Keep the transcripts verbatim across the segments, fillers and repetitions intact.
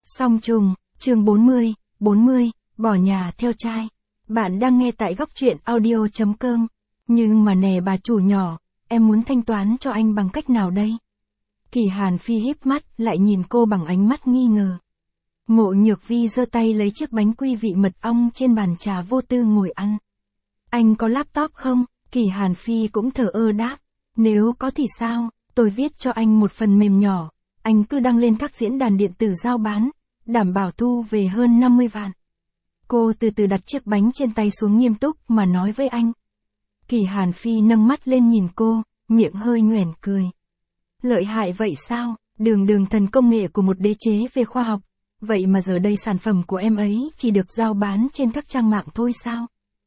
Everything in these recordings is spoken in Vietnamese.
Song trùng, chương bốn mươi, bốn mươi, bỏ nhà theo trai. Bạn đang nghe tại góc truyện audio chấm com. Nhưng mà nè bà chủ nhỏ, em muốn thanh toán cho anh bằng cách nào đây? Kỳ Hàn Phi híp mắt, lại nhìn cô bằng ánh mắt nghi ngờ. Mộ Nhược Vi giơ tay lấy chiếc bánh quy vị mật ong trên bàn trà vô tư ngồi ăn. Anh có laptop không? Kỳ Hàn Phi cũng thờ ơ đáp. Nếu có thì sao, tôi viết cho anh một phần mềm nhỏ, anh cứ đăng lên các diễn đàn điện tử giao bán, đảm bảo thu về hơn năm mươi vạn. Cô từ từ đặt chiếc bánh trên tay xuống nghiêm túc mà nói với anh. Kỳ Hàn Phi nâng mắt lên nhìn cô, miệng hơi nhoẻn cười. Lợi hại vậy sao, đường đường thần công nghệ của một đế chế về khoa học, vậy mà giờ đây sản phẩm của em ấy chỉ được giao bán trên các trang mạng thôi sao?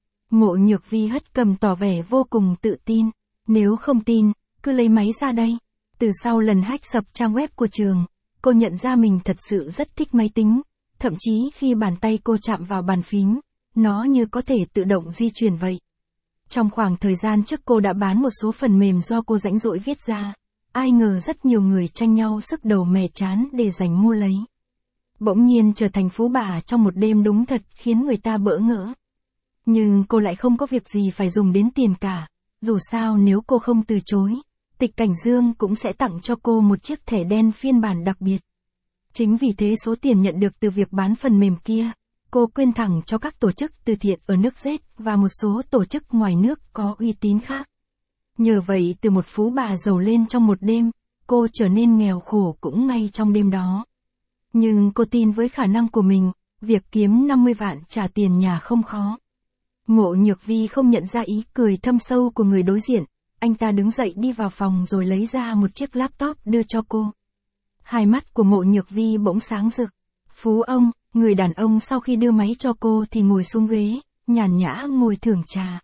Mộ Nhược Vi hất cầm tỏ vẻ vô cùng tự tin. Nếu không tin, cứ lấy máy ra đây. Từ sau lần hack sập trang web của trường, cô nhận ra mình thật sự rất thích máy tính. Thậm chí khi bàn tay cô chạm vào bàn phím, nó như có thể tự động di chuyển vậy. Trong khoảng thời gian trước cô đã bán một số phần mềm do cô rãnh rỗi viết ra. Ai ngờ rất nhiều người tranh nhau sức đầu mẻ chán để giành mua lấy. Bỗng nhiên trở thành phú bà trong một đêm đúng thật khiến người ta bỡ ngỡ. Nhưng cô lại không có việc gì phải dùng đến tiền cả. Dù sao nếu cô không từ chối, Tịch Cảnh Dương cũng sẽ tặng cho cô một chiếc thẻ đen phiên bản đặc biệt. Chính vì thế số tiền nhận được từ việc bán phần mềm kia, cô quyên thẳng cho các tổ chức từ thiện ở nước Z và một số tổ chức ngoài nước có uy tín khác. Nhờ vậy từ một phú bà giàu lên trong một đêm, cô trở nên nghèo khổ cũng ngay trong đêm đó. Nhưng cô tin với khả năng của mình, việc kiếm năm mươi vạn trả tiền nhà không khó. Mộ Nhược Vi không nhận ra ý cười thâm sâu của người đối diện, anh ta đứng dậy đi vào phòng rồi lấy ra một chiếc laptop đưa cho cô. Hai mắt của Mộ Nhược Vi bỗng sáng rực. Phú ông, người đàn ông sau khi đưa máy cho cô thì ngồi xuống ghế, nhàn nhã ngồi thưởng trà.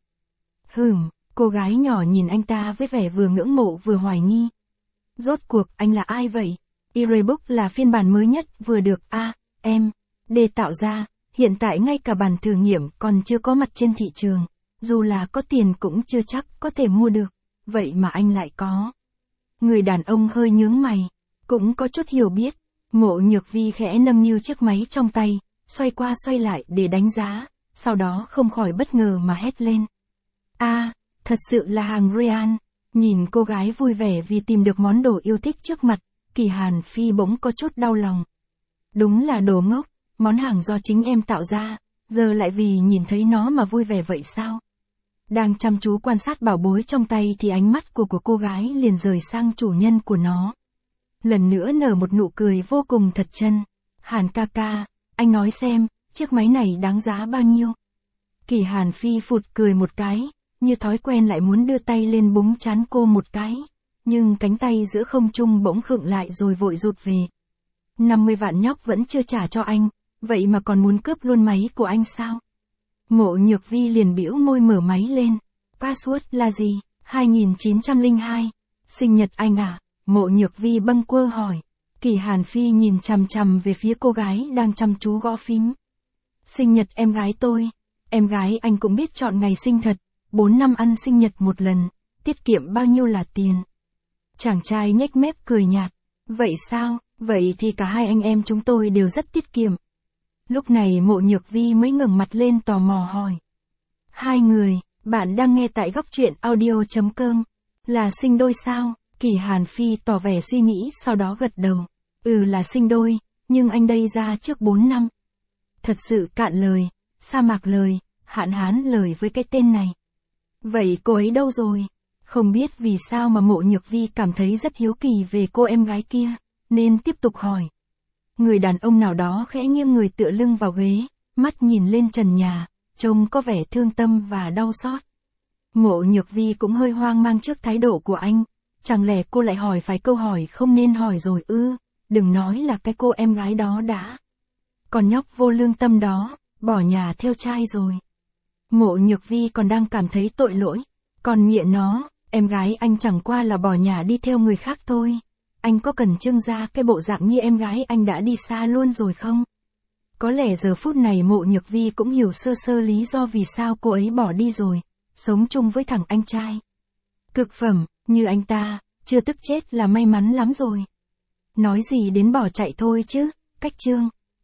Hừm, cô gái nhỏ nhìn anh ta với vẻ vừa ngưỡng mộ vừa hoài nghi. Rốt cuộc anh là ai vậy? eRebook là phiên bản mới nhất vừa được A, M, D tạo ra. Hiện tại ngay cả bản thử nghiệm còn chưa có mặt trên thị trường, dù là có tiền cũng chưa chắc có thể mua được, vậy mà anh lại có. Người đàn ông hơi nhướng mày, cũng có chút hiểu biết. Mộ Nhược Vi khẽ nâng niu chiếc máy trong tay, xoay qua xoay lại để đánh giá, sau đó không khỏi bất ngờ mà hét lên. A, à, thật sự là hàng Real. Nhìn cô gái vui vẻ vì tìm được món đồ yêu thích trước mặt, Kỳ Hàn Phi bỗng có chút đau lòng. Đúng là đồ ngốc. Món hàng do chính em tạo ra, giờ lại vì nhìn thấy nó mà vui vẻ vậy sao? Đang chăm chú quan sát bảo bối trong tay thì ánh mắt của của cô gái liền rời sang chủ nhân của nó. Lần nữa nở một nụ cười vô cùng thật chân. Hàn ca ca, anh nói xem, chiếc máy này đáng giá bao nhiêu? Kỳ Hàn Phi phụt cười một cái, như thói quen lại muốn đưa tay lên búng trán cô một cái. Nhưng cánh tay giữa không trung bỗng khựng lại rồi vội rụt về. năm mươi vạn nhóc vẫn chưa trả cho anh. Vậy mà còn muốn cướp luôn máy của anh sao? Mộ Nhược Vi liền bĩu môi mở máy lên. Password là gì? hai nghìn chín trăm lẻ hai. Sinh nhật anh à? Mộ Nhược Vi bâng quơ hỏi. Kỳ Hàn Phi nhìn chằm chằm về phía cô gái đang chăm chú gõ phím. Sinh nhật em gái tôi. Em gái anh cũng biết chọn ngày sinh thật. bốn năm ăn sinh nhật một lần. Tiết kiệm bao nhiêu là tiền? Chàng trai nhếch mép cười nhạt. Vậy sao? Vậy thì cả hai anh em chúng tôi đều rất tiết kiệm. Lúc này Mộ Nhược Vi mới ngẩng mặt lên tò mò hỏi. Hai người, bạn đang nghe tại góc truyện audio chấm com. Là sinh đôi sao? Kỳ Hàn Phi tỏ vẻ suy nghĩ sau đó gật đầu. Ừ là sinh đôi, nhưng anh đây ra trước bốn năm. Thật sự cạn lời, sa mạc lời, hạn hán lời với cái tên này. Vậy cô ấy đâu rồi? Không biết vì sao mà Mộ Nhược Vi cảm thấy rất hiếu kỳ về cô em gái kia, nên tiếp tục hỏi. Người đàn ông nào đó khẽ nghiêng người tựa lưng vào ghế, mắt nhìn lên trần nhà, trông có vẻ thương tâm và đau xót. Mộ Nhược Vi cũng hơi hoang mang trước thái độ của anh, chẳng lẽ cô lại hỏi phải câu hỏi không nên hỏi rồi ư, đừng nói là cái cô em gái đó đã. Còn nhóc vô lương tâm đó, bỏ nhà theo trai rồi. Mộ Nhược Vi còn đang cảm thấy tội lỗi, còn nghiện nó, em gái anh chẳng qua là bỏ nhà đi theo người khác thôi. Anh có cần trưng ra cái bộ dạng như em gái anh đã đi xa luôn rồi không? Có lẽ giờ phút này Mộ Nhược Vi cũng hiểu sơ sơ lý do vì sao cô ấy bỏ đi rồi, sống chung với thằng anh trai cực phẩm, như anh ta, chưa tức chết là may mắn lắm rồi. Nói gì đến bỏ chạy thôi chứ, cách chương.